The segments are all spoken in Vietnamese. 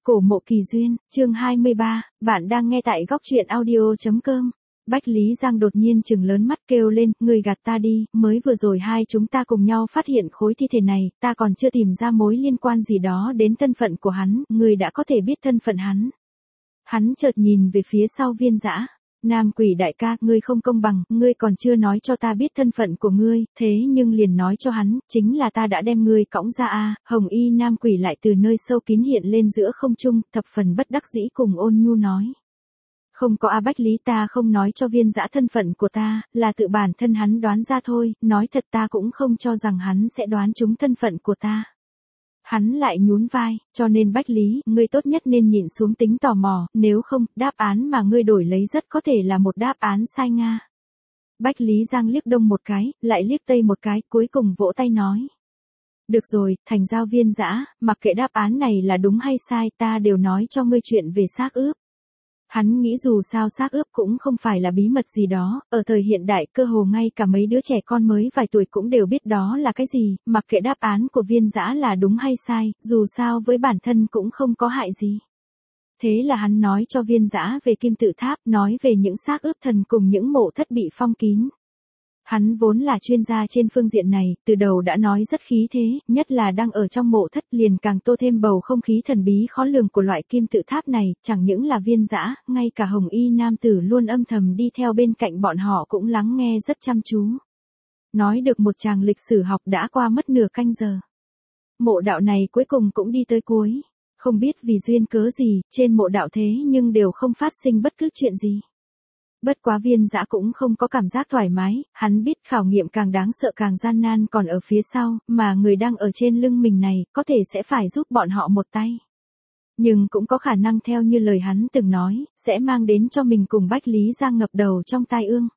Cổ Mộ Kỳ Duyên, chương 23, bạn đang nghe tại góc truyện audio.com. Bách Lý Giang đột nhiên trừng lớn mắt kêu lên, ngươi gạt ta đi, mới vừa rồi hai chúng ta cùng nhau phát hiện khối thi thể này, ta còn chưa tìm ra mối liên quan gì đó đến thân phận của hắn, ngươi đã có thể biết thân phận hắn. Hắn chợt nhìn về phía sau Viên Dã. Nam Quỷ đại ca, ngươi không công bằng, ngươi còn chưa nói cho ta biết thân phận của ngươi, thế nhưng liền nói cho hắn, chính là ta đã đem ngươi cõng ra a. Hồng y Nam Quỷ lại từ nơi sâu kín hiện lên giữa không trung, thập phần bất đắc dĩ cùng ôn nhu nói. Không có a Bách Lý, ta không nói cho Viên Dã thân phận của ta, là tự bản thân hắn đoán ra thôi, nói thật ta cũng không cho rằng hắn sẽ đoán trúng thân phận của ta. Hắn lại nhún vai, cho nên Bách Lý, ngươi tốt nhất nên nhịn xuống tính tò mò, nếu không, đáp án mà ngươi đổi lấy rất có thể là một đáp án sai nga. Bách Lý Giang liếc đông một cái, lại liếc tây một cái, cuối cùng vỗ tay nói. Được rồi, thành giao Viên Dã, mặc kệ đáp án này là đúng hay sai, ta đều nói cho ngươi chuyện về xác ướp. Hắn nghĩ dù sao xác ướp cũng không phải là bí mật gì đó, ở thời hiện đại cơ hồ ngay cả mấy đứa trẻ con mới vài tuổi cũng đều biết đó là cái gì, mặc kệ đáp án của Viên Dã là đúng hay sai, dù sao với bản thân cũng không có hại gì. Thế là hắn nói cho Viên Dã về Kim Tự Tháp, nói về những xác ướp thần cùng những mộ thất bị phong kín. Hắn vốn là chuyên gia trên phương diện này, từ đầu đã nói rất khí thế, nhất là đang ở trong mộ thất liền càng tô thêm bầu không khí thần bí khó lường của loại kim tự tháp này, chẳng những là Viên Dã, ngay cả Hồng y nam tử luôn âm thầm đi theo bên cạnh bọn họ cũng lắng nghe rất chăm chú. Nói được một tràng lịch sử học đã qua mất nửa canh giờ. Mộ đạo này cuối cùng cũng đi tới cuối, không biết vì duyên cớ gì, trên mộ đạo thế nhưng đều không phát sinh bất cứ chuyện gì. Bất quá Viên Dã cũng không có cảm giác thoải mái, hắn biết khảo nghiệm càng đáng sợ càng gian nan còn ở phía sau, mà người đang ở trên lưng mình này, có thể sẽ phải giúp bọn họ một tay. Nhưng cũng có khả năng theo như lời hắn từng nói, sẽ mang đến cho mình cùng Bách Lý Giang ngập đầu trong tai ương.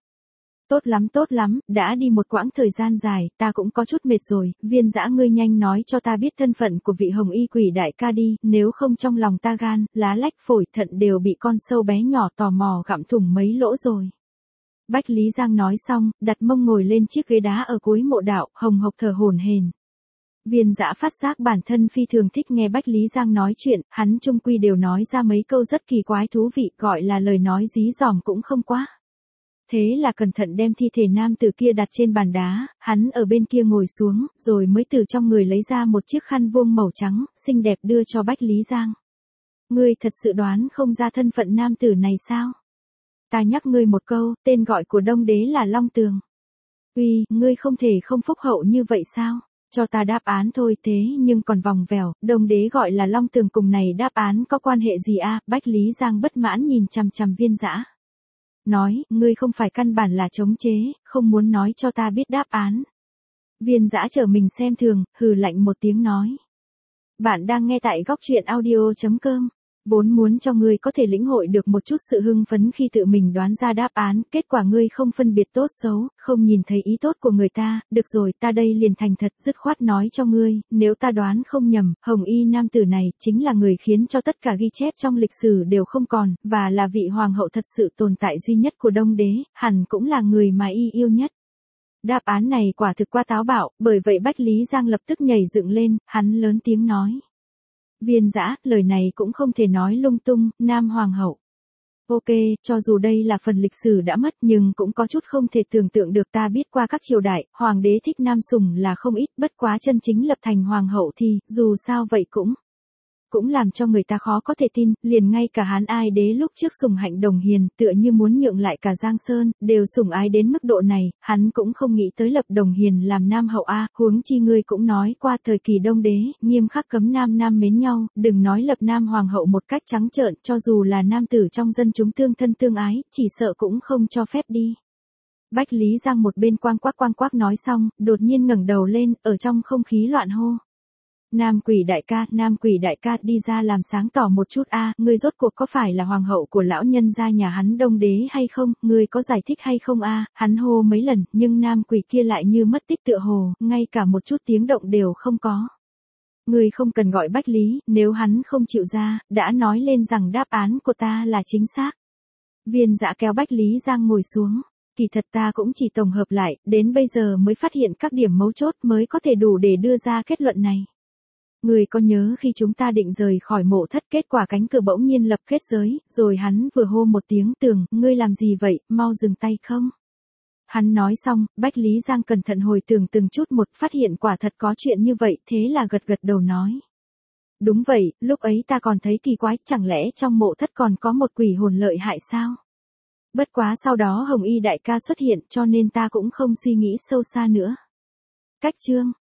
Tốt lắm, đã đi một quãng thời gian dài, ta cũng có chút mệt rồi, Viên Dã ngươi nhanh nói cho ta biết thân phận của vị Hồng y quỷ đại ca đi, nếu không trong lòng ta gan, lá lách phổi thận đều bị con sâu bé nhỏ tò mò gặm thủng mấy lỗ rồi. Bách Lý Giang nói xong, đặt mông ngồi lên chiếc ghế đá ở cuối mộ đạo, hồng hộc thở hổn hển. Viên Dã phát giác bản thân phi thường thích nghe Bách Lý Giang nói chuyện, hắn chung quy đều nói ra mấy câu rất kỳ quái thú vị, gọi là lời nói dí dỏm cũng không quá. Thế là cẩn thận đem thi thể nam tử kia đặt trên bàn đá, hắn ở bên kia ngồi xuống, rồi mới từ trong người lấy ra một chiếc khăn vuông màu trắng, xinh đẹp đưa cho Bách Lý Giang. Ngươi thật sự đoán không ra thân phận nam tử này sao? Ta nhắc ngươi một câu, tên gọi của Đông Đế là Long Tường. Uy, ngươi không thể không phúc hậu như vậy sao? Cho ta đáp án thôi thế nhưng còn vòng vèo, Đông Đế gọi là Long Tường cùng này đáp án có quan hệ gì a? Bách Lý Giang bất mãn nhìn chằm chằm Viên Dã. Nói, ngươi không phải căn bản là chống chế, không muốn nói cho ta biết đáp án. Viên Dã trở mình xem thường, hừ lạnh một tiếng nói. Bạn đang nghe tại góc truyện audio.com. Vốn muốn cho ngươi có thể lĩnh hội được một chút sự hưng phấn khi tự mình đoán ra đáp án, kết quả ngươi không phân biệt tốt xấu, không nhìn thấy ý tốt của người ta, được rồi ta đây liền thành thật dứt khoát nói cho ngươi, nếu ta đoán không nhầm, Hồng y nam tử này chính là người khiến cho tất cả ghi chép trong lịch sử đều không còn, và là vị hoàng hậu thật sự tồn tại duy nhất của Đông Đế, hẳn cũng là người mà y yêu nhất. Đáp án này quả thực quá táo bạo, bởi vậy Bách Lý Giang lập tức nhảy dựng lên, hắn lớn tiếng nói. Viên Dã, lời này cũng không thể nói lung tung, Nam Hoàng hậu. Ok, cho dù đây là phần lịch sử đã mất nhưng cũng có chút không thể tưởng tượng được ta biết qua các triều đại, Hoàng đế thích nam sủng là không ít, bất quá chân chính lập thành Hoàng hậu thì, dù sao vậy cũng làm cho người ta khó có thể tin, liền ngay cả Hán Ai đế lúc trước sủng hạnh Đồng Hiền, tựa như muốn nhượng lại cả Giang Sơn, đều sủng ái đến mức độ này, hắn cũng không nghĩ tới lập Đồng Hiền làm nam hậu a, huống chi ngươi cũng nói qua thời kỳ Đông Đế, nghiêm khắc cấm nam mến nhau, đừng nói lập nam hoàng hậu một cách trắng trợn, cho dù là nam tử trong dân chúng tương thân tương ái, chỉ sợ cũng không cho phép đi. Bách Lý Giang một bên quang quắc nói xong, đột nhiên ngẩng đầu lên, ở trong không khí loạn hô. Nam Quỷ đại ca, đi ra làm sáng tỏ một chút a, ngươi rốt cuộc có phải là hoàng hậu của lão nhân gia nhà hắn Đông Đế hay không, ngươi có giải thích hay không a? Hắn hô mấy lần, nhưng Nam Quỷ kia lại như mất tích tựa hồ, ngay cả một chút tiếng động đều không có. Ngươi không cần gọi Bách Lý, nếu hắn không chịu ra, đã nói lên rằng đáp án của ta là chính xác. Viên Dã kéo Bách Lý Giang ngồi xuống. Kỳ thật ta cũng chỉ tổng hợp lại, đến bây giờ mới phát hiện các điểm mấu chốt mới có thể đủ để đưa ra kết luận này. Người có nhớ khi chúng ta định rời khỏi mộ thất kết quả cánh cửa bỗng nhiên lập kết giới, rồi hắn vừa hô một tiếng Tường, ngươi làm gì vậy, mau dừng tay không? Hắn nói xong, Bách Lý Giang cẩn thận hồi tưởng từng chút một, phát hiện quả thật có chuyện như vậy, thế là gật gật đầu nói. Đúng vậy, lúc ấy ta còn thấy kỳ quái, chẳng lẽ trong mộ thất còn có một quỷ hồn lợi hại sao? Bất quá sau đó Hồng Y đại ca xuất hiện cho nên ta cũng không suy nghĩ sâu xa nữa. Cách chương